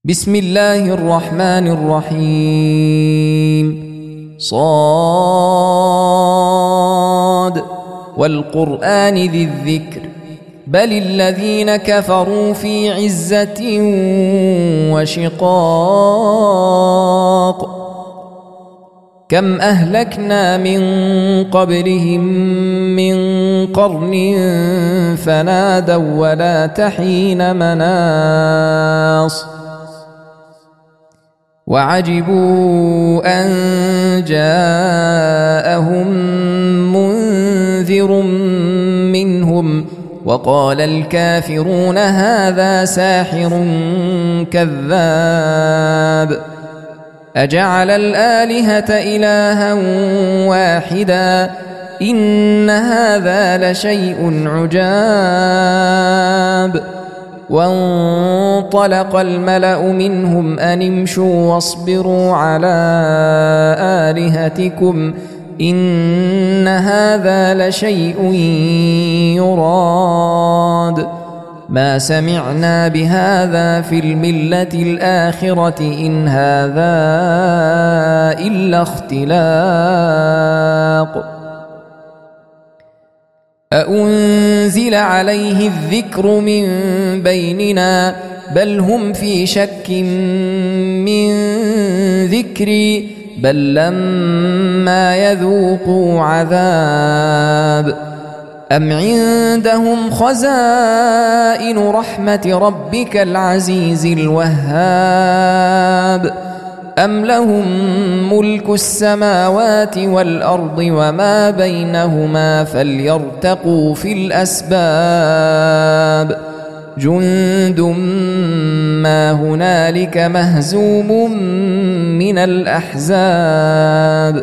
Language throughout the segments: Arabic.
بسم الله الرحمن الرحيم صاد والقرآن ذي الذكر بل الذين كفروا في عزة وشقاق كم أهلكنا من قبلهم من قرن فنادوا ولا تحين مناص وعجبوا أن جاءهم منذر منهم وقال الكافرون هذا ساحر كذاب أجعل الآلهة إلها واحدا إن هذا لشيء عجاب وانطلق الملأ منهم أن امشوا واصبروا على آلهتكم إن هذا لشيء يراد ما سمعنا بهذا في الملة الآخرة إن هذا إلا اختلاق أأنزل عليه الذكر من بيننا بل هم في شك من ذكري بل لما يذوقوا عذاب أم عندهم خزائن رحمة ربك العزيز الوهاب أم لهم ملك السماوات والأرض وما بينهما فليرتقوا في الأسباب جند ما هنالك مهزوم من الأحزاب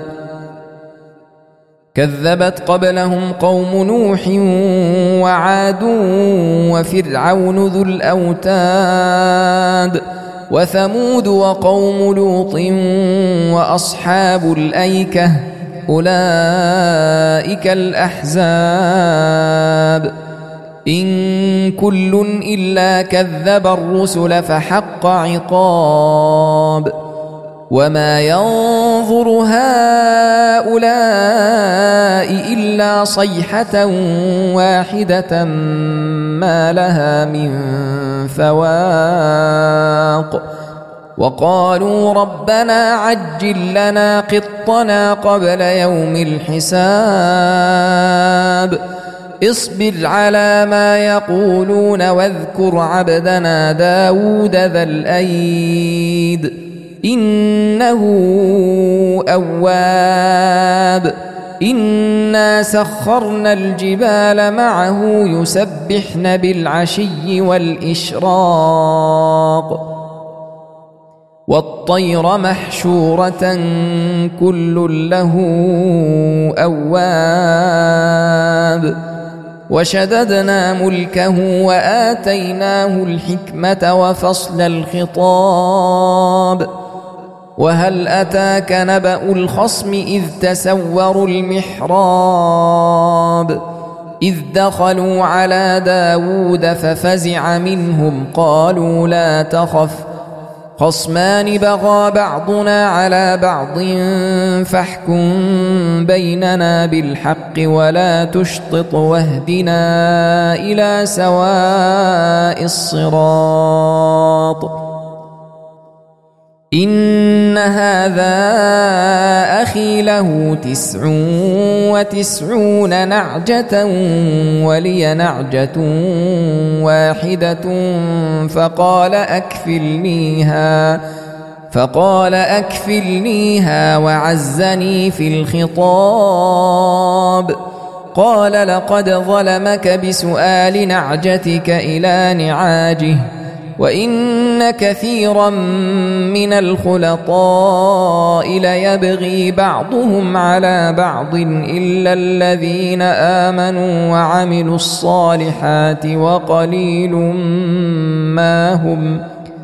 كذبت قبلهم قوم نوح وعاد وفرعون ذو الأوتاد وثمود وقوم لوط وأصحاب الأيكة أولئك الأحزاب إن كل إلا كذب الرسل فحق عقاب وما ينظر هؤلاء إلا صيحة واحدة ما لها من فواق وقالوا ربنا عجل لنا قطنا قبل يوم الحساب اصبر على ما يقولون واذكر عبدنا داود ذا الأيد إنه أواب إنا سخرنا الجبال معه يسبحن بالعشي والإشراق والطير محشورة كل له أواب وشددنا ملكه وآتيناه الحكمة وفصل الخطاب وهل أتاك نبأ الخصم إذ تسوروا المحراب إذ دخلوا على داود ففزع منهم قالوا لا تخف خصمان بغى بعضنا على بعض فاحكم بيننا بالحق ولا تشطط واهدنا إلى سواء الصراط إن هذا أخي له 99 نعجة ولي نعجة واحدة فقال أكفلنيها وعزني في الخطاب قال لقد ظلمك بسؤال نعجتك إلى نعاجه وإن كثيرا من الخلطاء ليبغي بعضهم على بعض إلا الذين آمنوا وعملوا الصالحات وقليل ما هم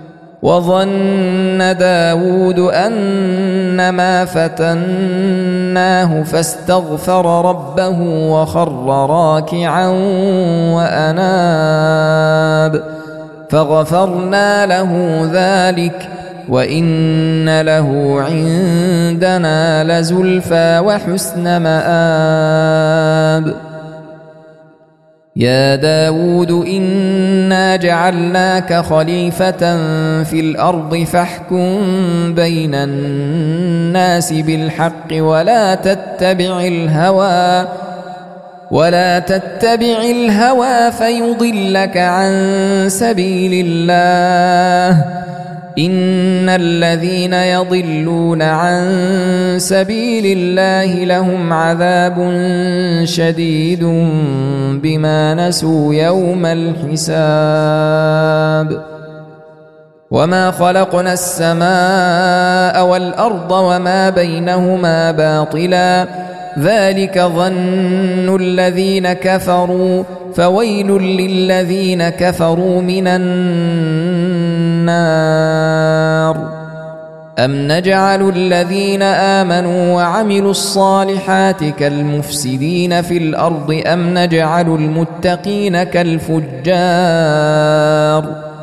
وظن داود أنما فتناه فاستغفر ربه وخر راكعا وأناب فغفرنا له ذلك وإن له عندنا لزلفى وحسن مآب. يا داود إنا جعلناك خليفة في الأرض فاحكم بين الناس بالحق ولا تتبع الهوى فيضلك عن سبيل الله. إن الذين يضلون عن سبيل الله لهم عذاب شديد بما نسوا يوم الحساب. وما خلقنا السماء والأرض وما بينهما باطلا ذلك ظن الذين كفروا فويل للذين كفروا من النار. أم نجعل الذين آمنوا وعملوا الصالحات كالمفسدين في الأرض أم نجعل المتقين كالفجار.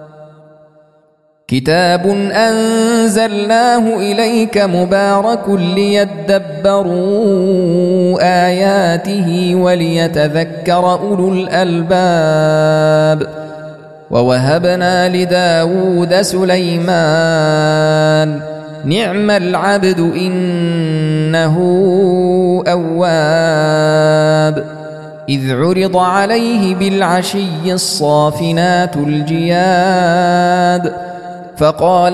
كتاب أنزلناه إليك مبارك ليدبروا آياته وليتذكر أولو الألباب. ووهبنا لداود سليمان نعم العبد إنه أواب. إذ عرض عليه بالعشي الصافنات الجياد فقال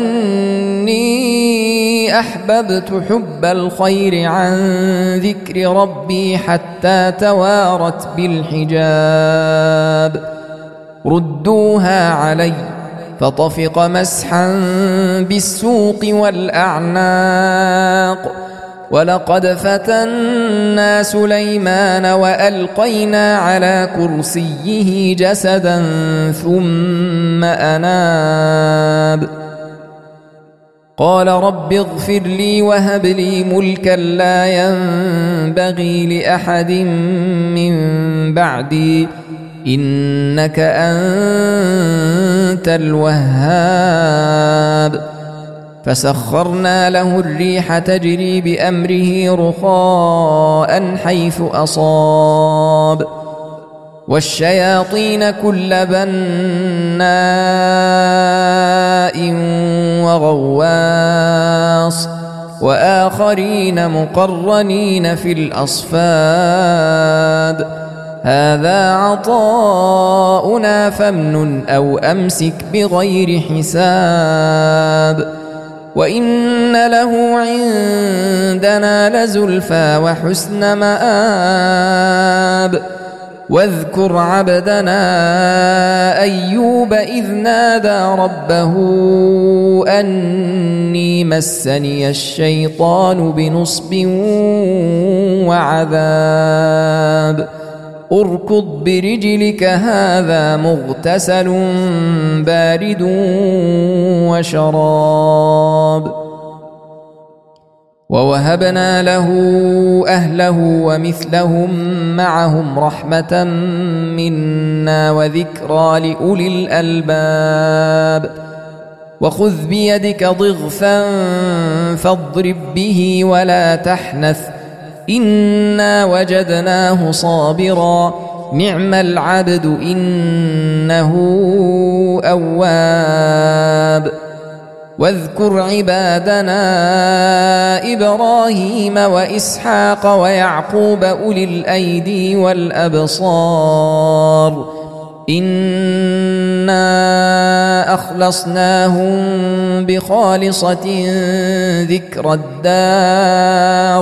إني أحببت حب الخير عن ذكر ربي حتى توارت بالحجاب. ردوها علي فطفق مسحا بالسوق والأعناق. ولقد فتنا سليمان وألقينا على كرسيه جسدا ثم أناب. قال رب اغفر لي وهب لي ملكا لا ينبغي لأحد من بعدي إنك أنت الوهاب. فسخرنا له الريح تجري بأمره رخاء حيث أصاب والشياطين كل بناء وغواص وآخرين مقرنين في الأصفاد. هذا عطاؤنا فامنن أو أمسك بغير حساب. وإن له عندنا لزلفى وحسن مآب. واذكر عبدنا أيوب إذ نادى ربه أني مسني الشيطان بنصب وعذاب. اركض برجلك هذا مغتسل بارد وشراب. ووهبنا له أهله ومثلهم معهم رحمة منا وذكرى لأولي الألباب. وخذ بيدك ضغثا فاضرب به ولا تحنث إنا وجدناه صابرا نعم العبد إنه أواب. واذكر عبادنا إبراهيم وإسحاق ويعقوب أولي الأيدي والأبصار إنا أخلصناهم بخالصة ذكر الدار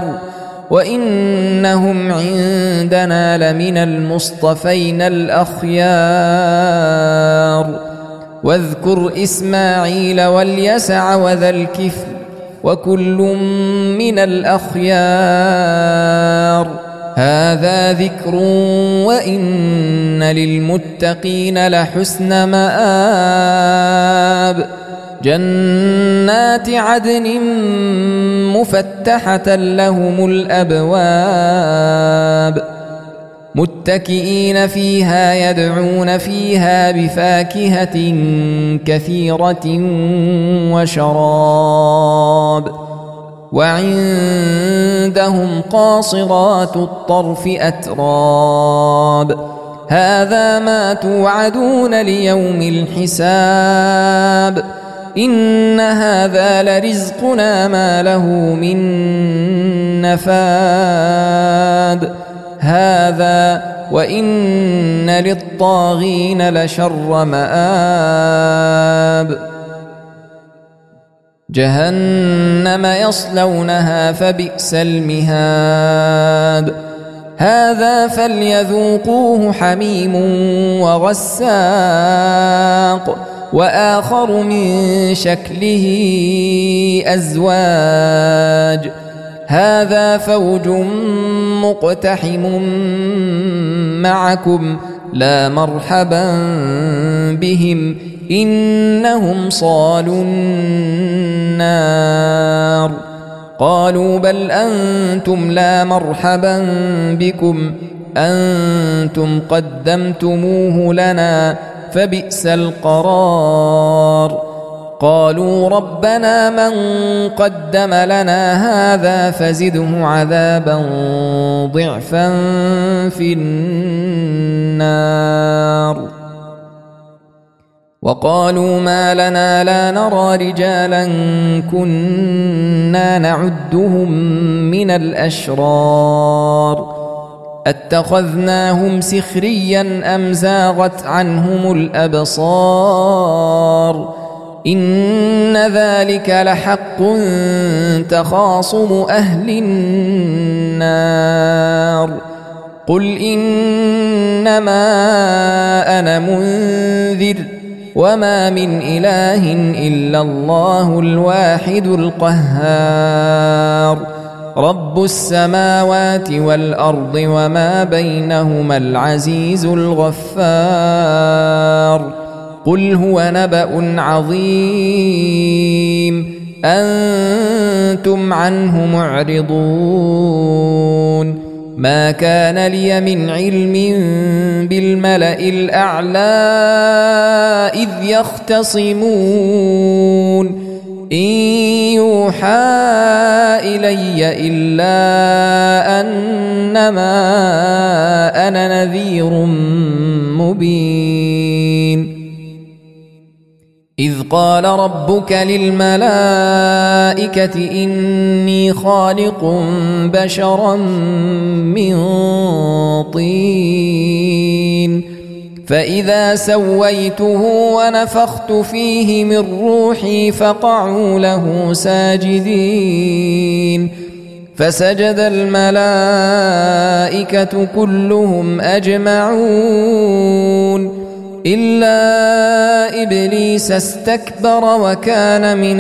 وإنهم عندنا لمن المصطفين الأخيار. واذكر إسماعيل واليسع وذا الكفل وكل من الأخيار. هذا ذكر وإن للمتقين لحسن مآب. جنات عدن مفتحة لهم الأبواب متكئين فيها يدعون فيها بفاكهة كثيرة وشراب وعندهم قاصرات الطرف أتراب هذا ما توعدون ليوم الحساب إن هذا لرزقنا ما له من نفاد هذا وإن للطاغين لشر مآب جهنم يصلونها فبئس المهاد هذا فليذوقوه حميم وغساق وآخر من شكله أزواج هذا فوج مقتحم معكم لا مرحبا بهم إنهم صالوا النار قالوا بل أنتم لا مرحبا بكم أنتم قدمتموه لنا فبئس القرار قالوا ربنا من قدم لنا هذا فزده عذابا ضعفا في النار وقالوا ما لنا لا نرى رجالا كنا نعدهم من الأشرار اتخذناهم سخريا أم زاغت عنهم الأبصار إن ذلك لحق تخاصم أهل النار قل إنما أنا منذر وما من إله إلا الله الواحد القهار رب السماوات والأرض وما بينهما العزيز الغفار قل هو نبأ عظيم أنتم عنه معرضون ما كان لي من علم بالملأ الأعلى إذ يختصمون إن يوحى إلي إلا أنما أنا نذير مبين إذ قال ربك للملائكة إني خالق بشرا من طين فإذا سويته ونفخت فيه من روحي فقعوا له ساجدين فسجد الملائكة كلهم أجمعون إلا إبليس استكبر وكان من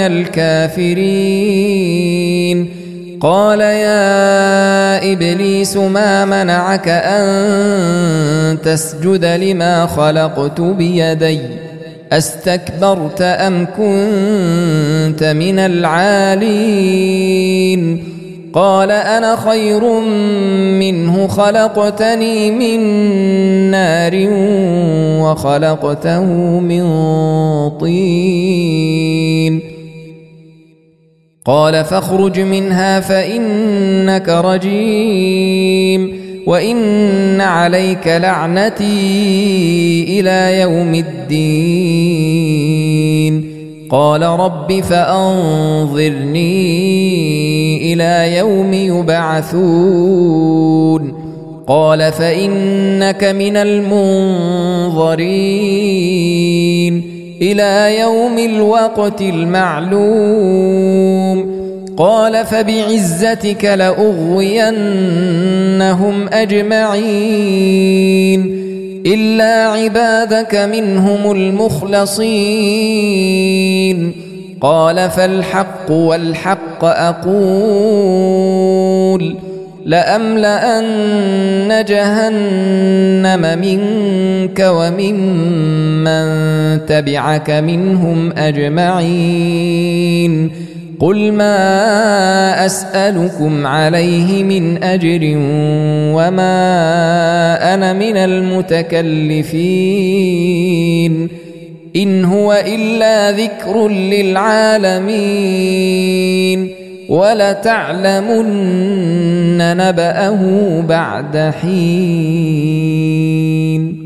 الكافرين قال يا إبليس ما منعك أن تسجد لما خلقت بيدي أستكبرت أم كنت من العالين قال أنا خير منه خلقتني من نار وخلقته من طين قال فاخرج منها فإنك رجيم وإن عليك لعنتي إلى يوم الدين قال رب فأنظرني إلى يوم يبعثون قال فإنك من المنظرين إلى يوم الوقت المعلوم قال فبعزتك لأغوينهم أجمعين إلا عبادك منهم المخلصين قال فالحق والحق أقول لأملأن جهنم منك وممن تبعك منهم أجمعين قل ما أسألكم عليه من أجر وما أنا من المتكلفين إن هو إلا ذكر للعالمين ولتعلمن نبأه بعد حين.